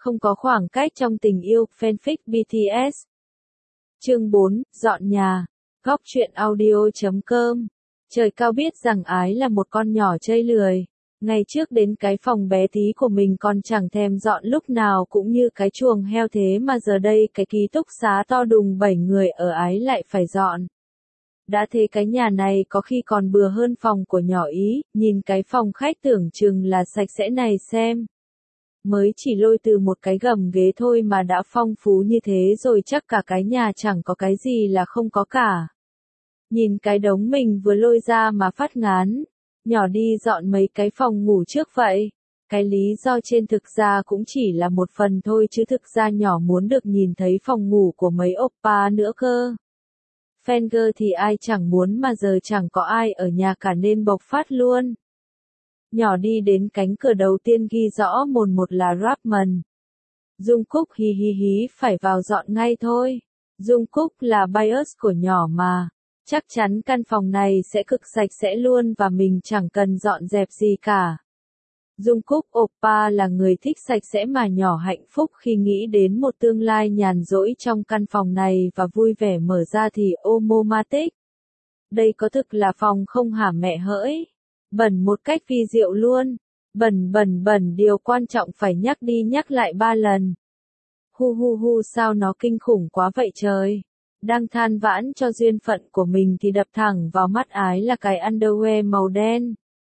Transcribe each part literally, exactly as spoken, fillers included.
không có khoảng cách trong tình yêu, fanfic bê tê ét. Chương bốn, dọn nhà. Góc truyện audio chấm com. Trời cao biết rằng Ái là một con nhỏ chơi lười. Ngày trước đến cái phòng bé tí của mình còn chẳng thèm dọn lúc nào cũng như cái chuồng heo thế mà giờ đây cái ký túc xá to đùng bảy người ở Ái lại phải dọn. Đã thế cái nhà này có khi còn bừa hơn phòng của nhỏ Ý, nhìn cái phòng khách tưởng chừng là sạch sẽ này xem. Mới chỉ lôi từ một cái gầm ghế thôi mà đã phong phú như thế rồi, chắc cả cái nhà chẳng có cái gì là không có cả. Nhìn cái đống mình vừa lôi ra mà phát ngán, nhỏ đi dọn mấy cái phòng ngủ trước vậy. Cái lý do trên thực ra cũng chỉ là một phần thôi chứ thực ra nhỏ muốn được nhìn thấy phòng ngủ của mấy oppa nữa cơ. Fanger thì ai chẳng muốn mà giờ chẳng có ai ở nhà cả nên bộc phát luôn. Nhỏ đi đến cánh cửa đầu tiên ghi rõ mồn một là Rapman. Dung Cúc hí hí hí phải vào dọn ngay thôi. Dung Cúc là bias của nhỏ mà. Chắc chắn căn phòng này sẽ cực sạch sẽ luôn và mình chẳng cần dọn dẹp gì cả. Dung Cúc oppa là người thích sạch sẽ mà nhỏ hạnh phúc khi nghĩ đến một tương lai nhàn rỗi trong căn phòng này và vui vẻ mở ra thì omomatic. Đây có thực là phòng không hả mẹ hỡi? Bẩn một cách vi diệu luôn. Bẩn bẩn bẩn điều quan trọng phải nhắc đi nhắc lại ba lần. Hu hu hu sao nó kinh khủng quá vậy trời. Đang than vãn cho duyên phận của mình thì đập thẳng vào mắt Ái là cái underwear màu đen.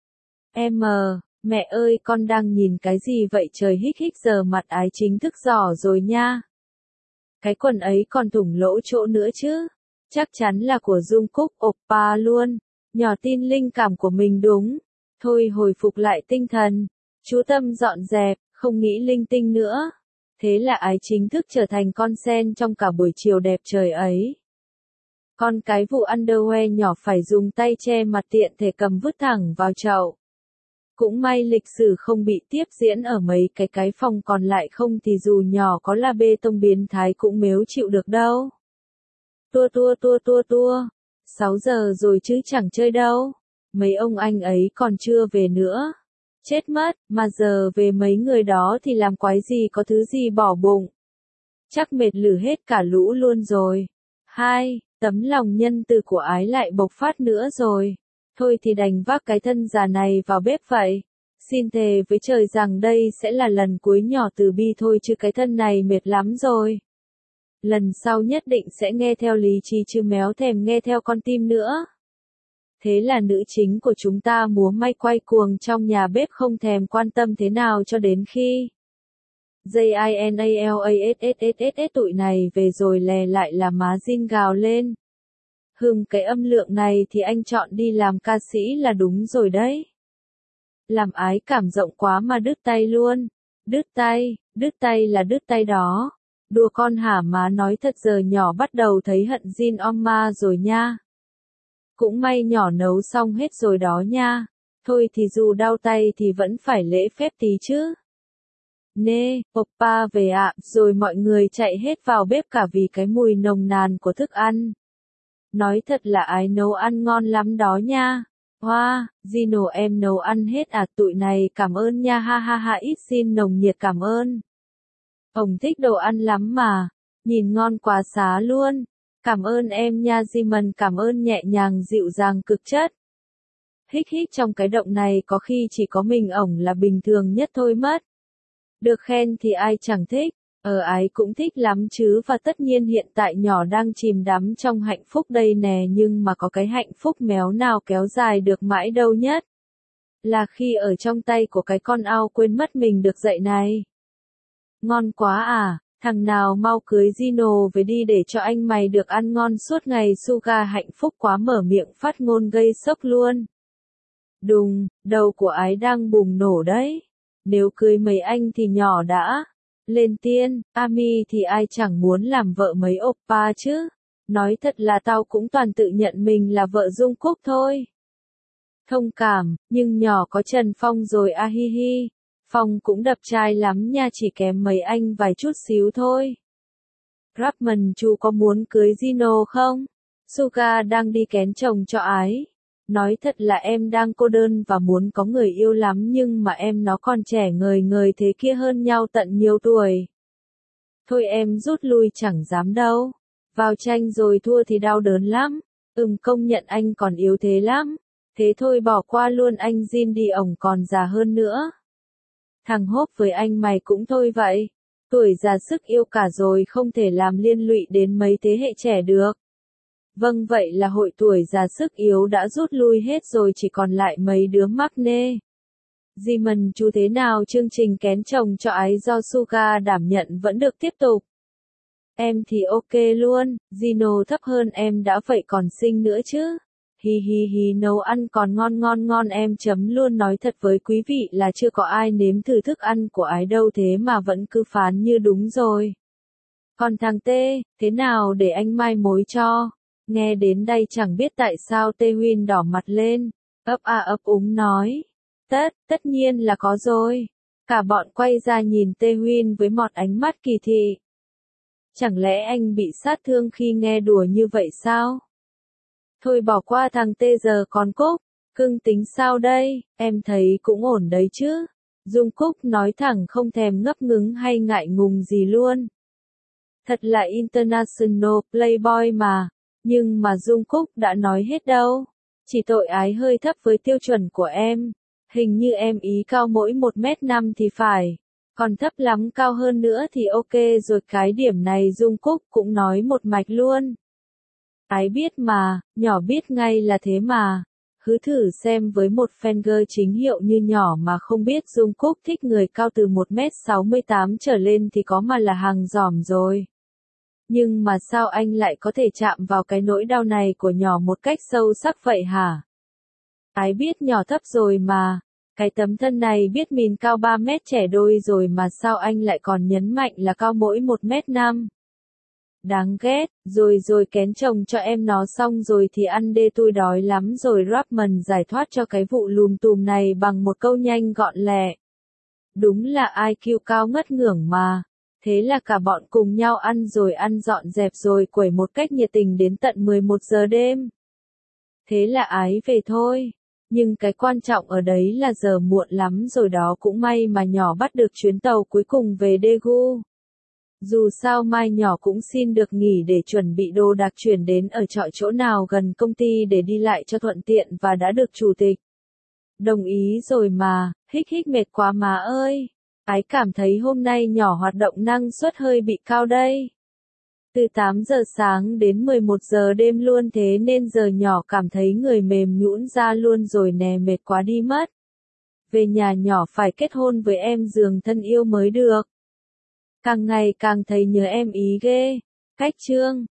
Em, mẹ ơi con đang nhìn cái gì vậy trời, hích hích giờ mặt Ái chính thức giỏ rồi nha. Cái quần ấy còn thủng lỗ chỗ nữa chứ. Chắc chắn là của Dung Cúc oppa luôn. Nhỏ tin linh cảm của mình đúng. Thôi hồi phục lại tinh thần. Chú tâm dọn dẹp, không nghĩ linh tinh nữa. Thế là Ái chính thức trở thành con sen trong cả buổi chiều đẹp trời ấy. Con cái vụ underwear nhỏ phải dùng tay che mặt tiện thể cầm vứt thẳng vào chậu. Cũng may lịch sử không bị tiếp diễn ở mấy cái cái phòng còn lại, không thì dù nhỏ có là bê tông biến thái cũng mếu chịu được đâu. Tua tua tua tua tua. sáu giờ rồi chứ chẳng chơi đâu. Mấy ông anh ấy còn chưa về nữa. Chết mất, mà giờ về mấy người đó thì làm quái gì có thứ gì bỏ bụng. Chắc mệt lử hết cả lũ luôn rồi. Hai, tấm lòng nhân từ của Ái lại bộc phát nữa rồi. Thôi thì đành vác cái thân già này vào bếp vậy. Xin thề với trời rằng đây sẽ là lần cuối nhỏ từ bi thôi chứ cái thân này mệt lắm rồi. Lần sau nhất định sẽ nghe theo lý trí chứ méo thèm nghe theo con tim nữa. Thế là nữ chính của chúng ta múa may quay cuồng trong nhà bếp không thèm quan tâm thế nào cho đến khi J-I-N-A-L-A-S-S-S-S tụi này về rồi lè lại là má Jin gào lên. Hừm, cái âm lượng này thì anh chọn đi làm ca sĩ là đúng rồi đấy. Làm Ái cảm rộng quá mà đứt tay luôn. Đứt tay, đứt tay là đứt tay đó. Đùa con hả má, nói thật giờ nhỏ bắt đầu thấy hận Jin Oma rồi nha. Cũng may nhỏ nấu xong hết rồi đó nha. Thôi thì dù đau tay thì vẫn phải lễ phép tí chứ. Nê, oppa về ạ, rồi mọi người chạy hết vào bếp cả vì cái mùi nồng nàn của thức ăn. Nói thật là Ái nấu ăn ngon lắm đó nha. Hoa, wow, Gino em nấu ăn hết à, tụi này cảm ơn nha, ha ha ha, ít xin nồng nhiệt cảm ơn. Ông thích đồ ăn lắm mà, nhìn ngon quá xá luôn. Cảm ơn em nha Simon, cảm ơn nhẹ nhàng dịu dàng cực chất. Hích hích trong cái động này có khi chỉ có mình ổng là bình thường nhất thôi mất. Được khen thì ai chẳng thích, ở Ái cũng thích lắm chứ, và tất nhiên hiện tại nhỏ đang chìm đắm trong hạnh phúc đây nè, nhưng mà có cái hạnh phúc méo nào kéo dài được mãi đâu nhất. Là khi ở trong tay của cái con ao quên mất mình được dạy này. Ngon quá à, thằng nào mau cưới Gino về đi để cho anh mày được ăn ngon suốt ngày. Suga hạnh phúc quá mở miệng phát ngôn gây sốc luôn. Đùng, đầu của Ái đang bùng nổ đấy. Nếu cưới mấy anh thì nhỏ đã lên tiên, Ami thì ai chẳng muốn làm vợ mấy oppa chứ. Nói thật là tao cũng toàn tự nhận mình là vợ Dung Cúc thôi. Thông cảm, nhưng nhỏ có Trần Phong rồi a hi hi. Phong cũng đập trai lắm nha, chỉ kém mấy anh vài chút xíu thôi. Rapman chú có muốn cưới Gino không? Suga đang đi kén chồng cho Ái. Nói thật là em đang cô đơn và muốn có người yêu lắm nhưng mà em nó còn trẻ ngời ngời thế kia hơn nhau tận nhiều tuổi. Thôi em rút lui chẳng dám đâu. Vào tranh rồi thua thì đau đớn lắm. Ừm công nhận anh còn yếu thế lắm. Thế thôi bỏ qua luôn anh Jin đi ổng còn già hơn nữa. Thằng hốp với anh mày cũng thôi vậy. Tuổi già sức yêu cả rồi không thể làm liên lụy đến mấy thế hệ trẻ được. Vâng vậy là hội tuổi già sức yếu đã rút lui hết rồi chỉ còn lại mấy đứa mắc nê. Jimon chú thế nào chương trình kén chồng cho ái do Suga đảm nhận vẫn được tiếp tục. Em thì ok luôn, Gino thấp hơn em đã vậy còn xinh nữa chứ. Hi hi hi nấu ăn còn ngon ngon ngon em chấm luôn nói thật với quý vị là chưa có ai nếm thử thức ăn của ái đâu thế mà vẫn cứ phán như đúng rồi. Còn thằng Tê, thế nào để anh mai mối cho? Nghe đến đây chẳng biết tại sao Tê Huyên đỏ mặt lên, ấp a ấp úng nói. Tất, tất nhiên là có rồi. Cả bọn quay ra nhìn Tê Huyên với một ánh mắt kỳ thị. Chẳng lẽ anh bị sát thương khi nghe đùa như vậy sao? Thôi bỏ qua thằng Tê giờ còn Cúc, cưng tính sao đây, em thấy cũng ổn đấy chứ. Dung Cúc nói thẳng không thèm ngấp ngứng hay ngại ngùng gì luôn. Thật là international playboy mà, nhưng mà Dung Cúc đã nói hết đâu. Chỉ tội ái hơi thấp với tiêu chuẩn của em. Hình như em ý cao mỗi một mét năm thì phải. Còn thấp lắm cao hơn nữa thì ok rồi cái điểm này Dung Cúc cũng nói một mạch luôn. Ái biết mà, nhỏ biết ngay là thế mà. Cứ thử xem với một fan girl chính hiệu như nhỏ mà không biết Dung Cúc thích người cao từ một mét sáu mươi tám trở lên thì có mà là hàng giỏm rồi. Nhưng mà sao anh lại có thể chạm vào cái nỗi đau này của nhỏ một cách sâu sắc vậy hả? Ái biết nhỏ thấp rồi mà. Cái tấm thân này biết mình cao ba mét trẻ đôi rồi mà sao anh lại còn nhấn mạnh là cao mỗi một mét năm. Đáng ghét, rồi rồi kén chồng cho em nó xong rồi thì ăn đê tôi đói lắm rồi Rapman giải thoát cho cái vụ lùm tùm này bằng một câu nhanh gọn lẹ. Đúng là i kiu cao ngất ngưởng mà. Thế là cả bọn cùng nhau ăn rồi ăn dọn dẹp rồi quẩy một cách nhiệt tình đến tận mười một giờ đêm. Thế là ái về thôi. Nhưng cái quan trọng ở đấy là giờ muộn lắm rồi đó cũng may mà nhỏ bắt được chuyến tàu cuối cùng về Daegu. Dù sao mai nhỏ cũng xin được nghỉ để chuẩn bị đồ đạc chuyển đến ở trọ chỗ nào gần công ty để đi lại cho thuận tiện và đã được chủ tịch đồng ý rồi mà, hích hích mệt quá má ơi. Ái cảm thấy hôm nay nhỏ hoạt động năng suất hơi bị cao đây. Từ tám giờ sáng đến mười một giờ đêm luôn thế nên giờ nhỏ cảm thấy người mềm nhũn ra luôn rồi nè mệt quá đi mất. Về nhà nhỏ phải kết hôn với em giường thân yêu mới được. Càng ngày càng thấy nhớ em ý ghê. Cách chương